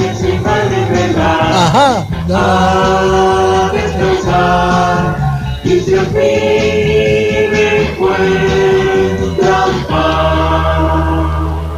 Ajá. A descansar y si al fin encuentran paz.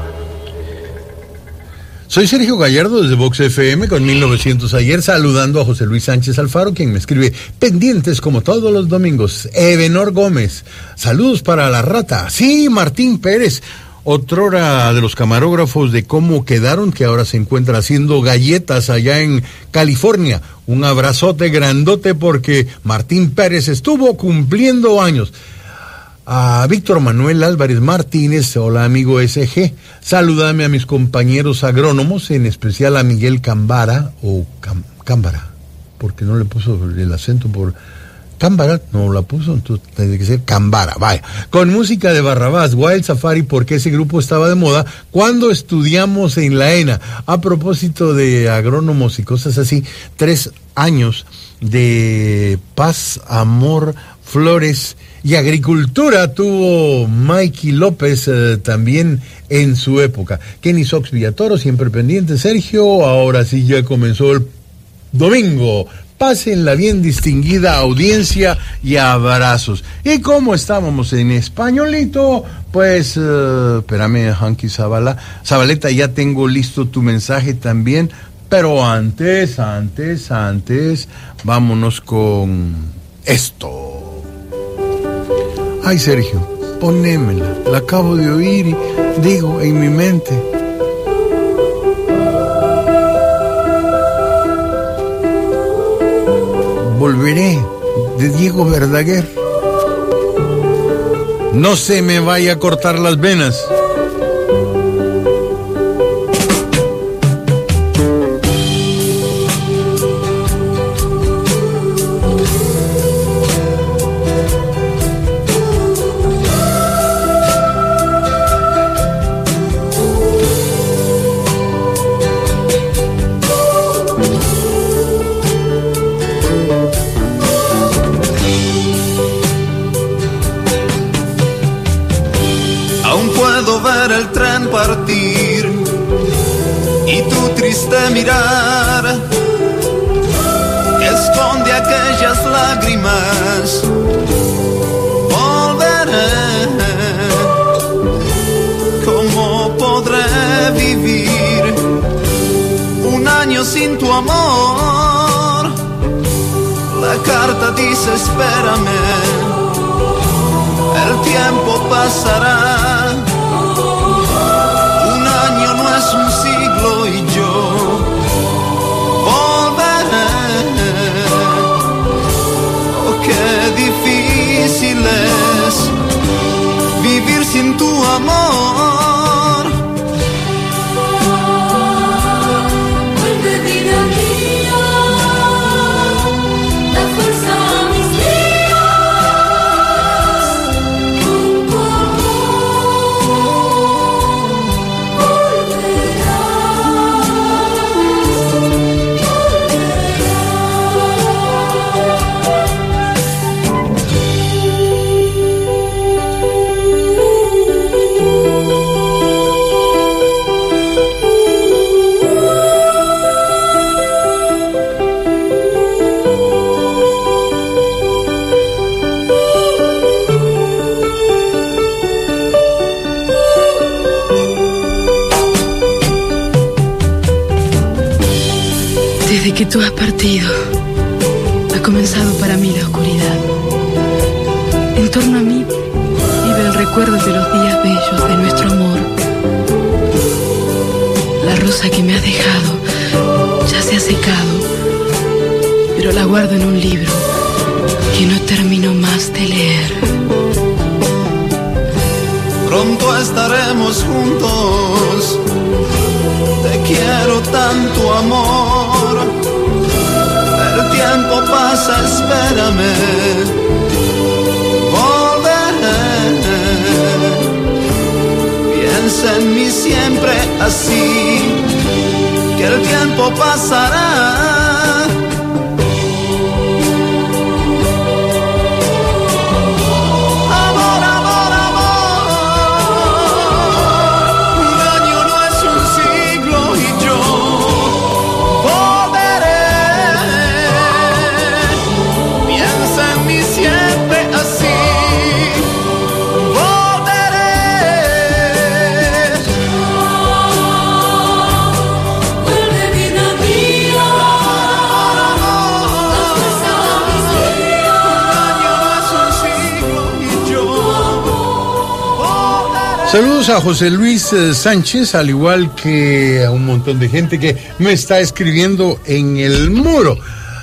Soy Sergio Gallardo desde Vox F M con mil novecientos ayer, saludando a José Luis Sánchez Alfaro, quien me escribe pendientes como todos los domingos. Ebenor Gómez, saludos para la rata. Sí, Martín Pérez, otrora de los camarógrafos de Cómo Quedaron, que ahora se encuentra haciendo galletas allá en California. Un abrazote grandote porque Martín Pérez estuvo cumpliendo años. A Víctor Manuel Álvarez Martínez, hola amigo S G, saludame a mis compañeros agrónomos, en especial a Miguel Cámbara, o Cam, Cámbara, porque no le puso el acento por Cámbara, no la puso, entonces tiene que ser Cámbara, vaya, con música de Barrabás, Wild Safari, porque ese grupo estaba de moda cuando estudiamos en la E N A. A propósito de agrónomos y cosas así, tres años de paz, amor, flores y agricultura tuvo Mikey López eh, también en su época. Kenny Sox Villatoro, siempre pendiente. Sergio, ahora sí ya comenzó el domingo. Pásenla bien, distinguida audiencia, y abrazos. Y como estábamos en españolito, pues, uh, espérame, Hanky Zavala, Zabaleta, ya tengo listo tu mensaje también, pero antes, antes, antes, vámonos con esto. Ay, Sergio, ponémela, la acabo de oír y digo en mi mente. Volveré, de Diego Verdaguer. No se me vaya a cortar las venas. Partir y tu triste mirar que esconde aquellas lágrimas. Volveré, ¿cómo podré vivir un año sin tu amor? La carta dice espérame, el tiempo pasará. Un siglo y yo volveré. Oh, qué difícil es vivir sin tu amor. Vuelve vida mía, da fuerza a mis días. Poco a poco Desde que tú has partido, ha comenzado para mí la oscuridad. En torno a mí vive el recuerdo de los días bellos de nuestro amor. La rosa que me has dejado ya se ha secado, pero la guardo en un libro que no termino más de leer. Pronto estaremos juntos, te quiero tanto, amor. El tiempo pasa, espérame, volveré. Piensa en mí siempre así, que el tiempo pasará. Saludos a José Luis eh, Sánchez, al igual que a un montón de gente que me está escribiendo en el muro.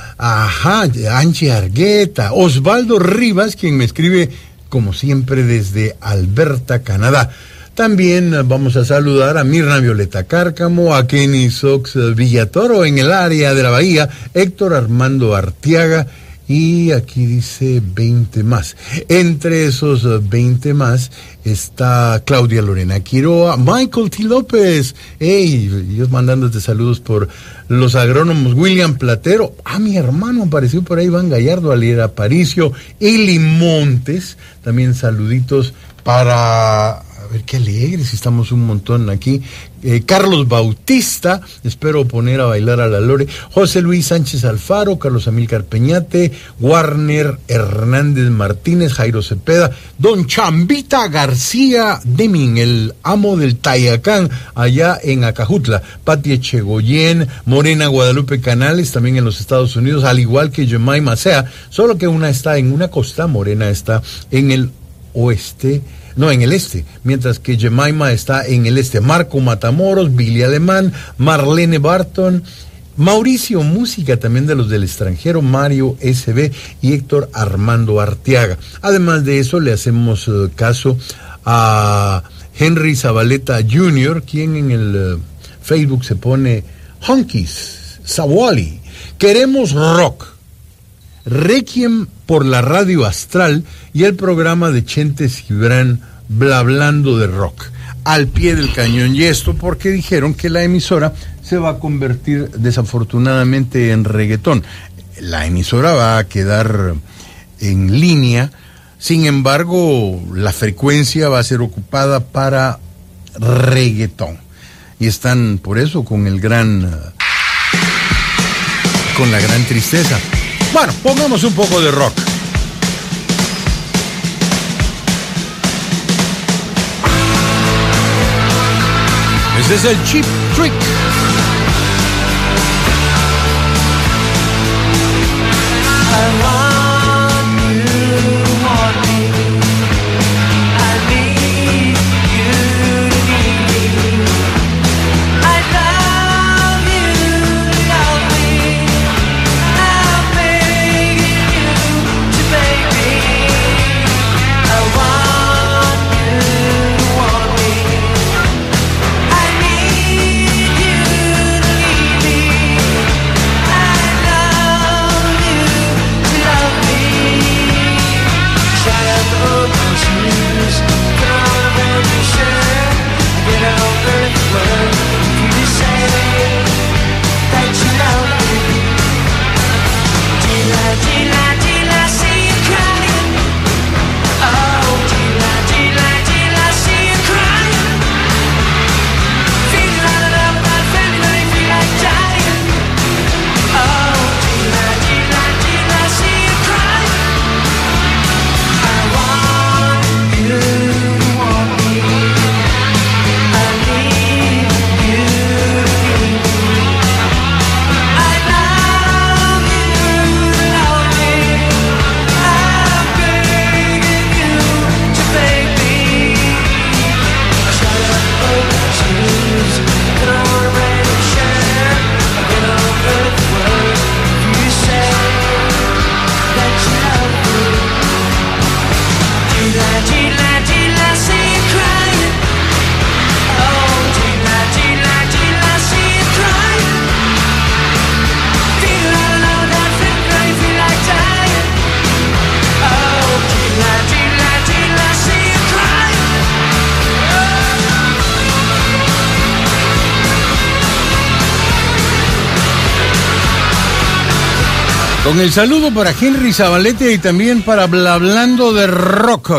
Ajá, Angie Argueta, Osvaldo Rivas, quien me escribe como siempre desde Alberta, Canadá. También vamos a saludar a Mirna Violeta Cárcamo, a Kenny Sox Villatoro en el área de la Bahía, Héctor Armando Arteaga, y aquí dice veinte más. Entre esos veinte más está Claudia Lorena Quiroa, Michael T. López, hey, ellos mandándote saludos por los agrónomos, William Platero, ah, mi hermano apareció por ahí, Iván Gallardo, Aliera Aparicio, Eli Montes, también saluditos para... A ver, qué alegres, estamos un montón aquí. Eh, Carlos Bautista, espero poner a bailar a la Lore. José Luis Sánchez Alfaro, Carlos Amílcar Peñate, Warner Hernández Martínez, Jairo Cepeda, Don Chambita García Deming, el amo del Tayacán, allá en Acajutla, Pati Echegoyen, Morena Guadalupe Canales, también en los Estados Unidos, al igual que Jemima Sea, solo que una está en una costa, Morena está en el oeste, no, en el este, mientras que Jemima está en el este. Marco Matamoros, Billy Alemán, Marlene Barton, Mauricio Música, también de los del extranjero, Mario S B y Héctor Armando Arteaga. Además de eso, le hacemos uh, caso a Henry Zabaleta junior, quien en el uh, Facebook se pone Honkies, Zawali, queremos rock. Requiem por la Radio Astral y el programa de Chente Cibrán, Blablando de Rock, al pie del cañón. Y esto porque dijeron que la emisora se va a convertir desafortunadamente en reggaetón. La emisora va a quedar en línea, sin embargo, la frecuencia va a ser ocupada para reggaetón. Y están por eso con el gran... con la gran tristeza. Bueno, pongamos un poco de rock. Este es el Cheap Trick. I want you to want me. I need you to need me. I love you to love me. I'm begging you to beg me. I want you to want me. I need you Con el saludo para Henry Zabalete y también para Hablando de Rock.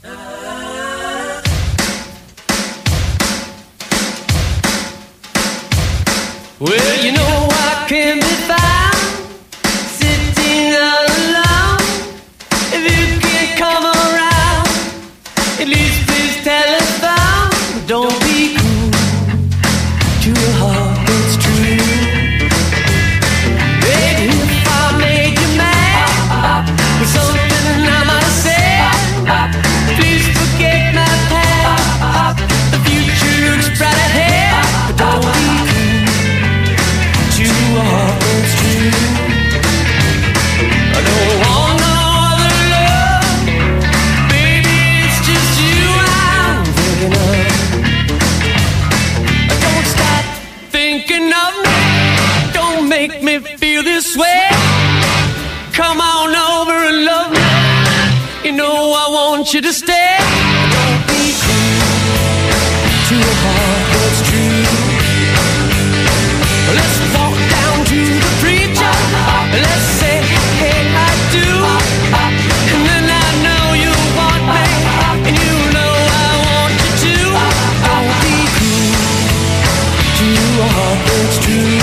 Well, you know I can be found sitting alone. If you can't come around, at least please telephone. Don't be cool to a heart that's true. Baby, if I made you mad with something I might have said, please forget my past. The future looks bright ahead, but don't be a heart that's true. I don't want no other love, baby, it's just you I'm thinking of. Don't stop thinking of me, don't make me feel this way. Come on over and love me, you know I want you to stay. Don't be cruel to a heart that's true. Let's walk down to the preacher. Let's say, hey, I do. And then I know you want me, and you know I want you to. Don't be cruel to a heart that's true.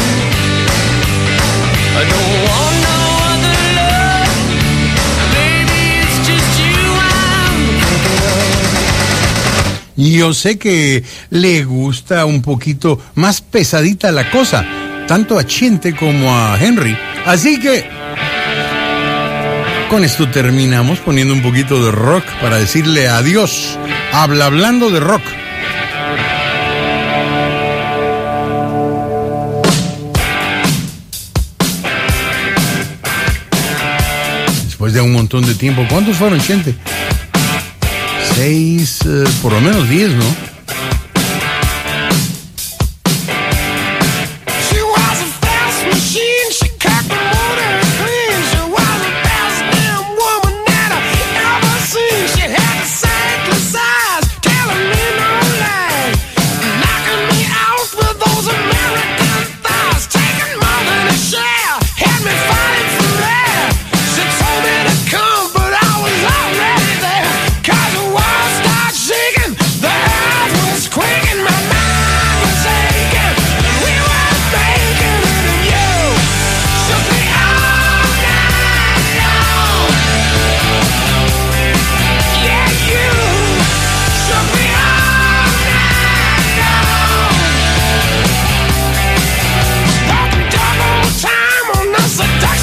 I don't want no other love, baby, it's just you I'm thinking of. Yo sé que le gusta un poquito más pesadita la cosa, tanto a Chente como a Henry. Así que con esto terminamos poniendo un poquito de rock para decirle adiós. Habla Hablando de Rock. Después de un montón de tiempo, ¿cuántos fueron, Chente? Seis, eh, por lo menos diez, ¿no?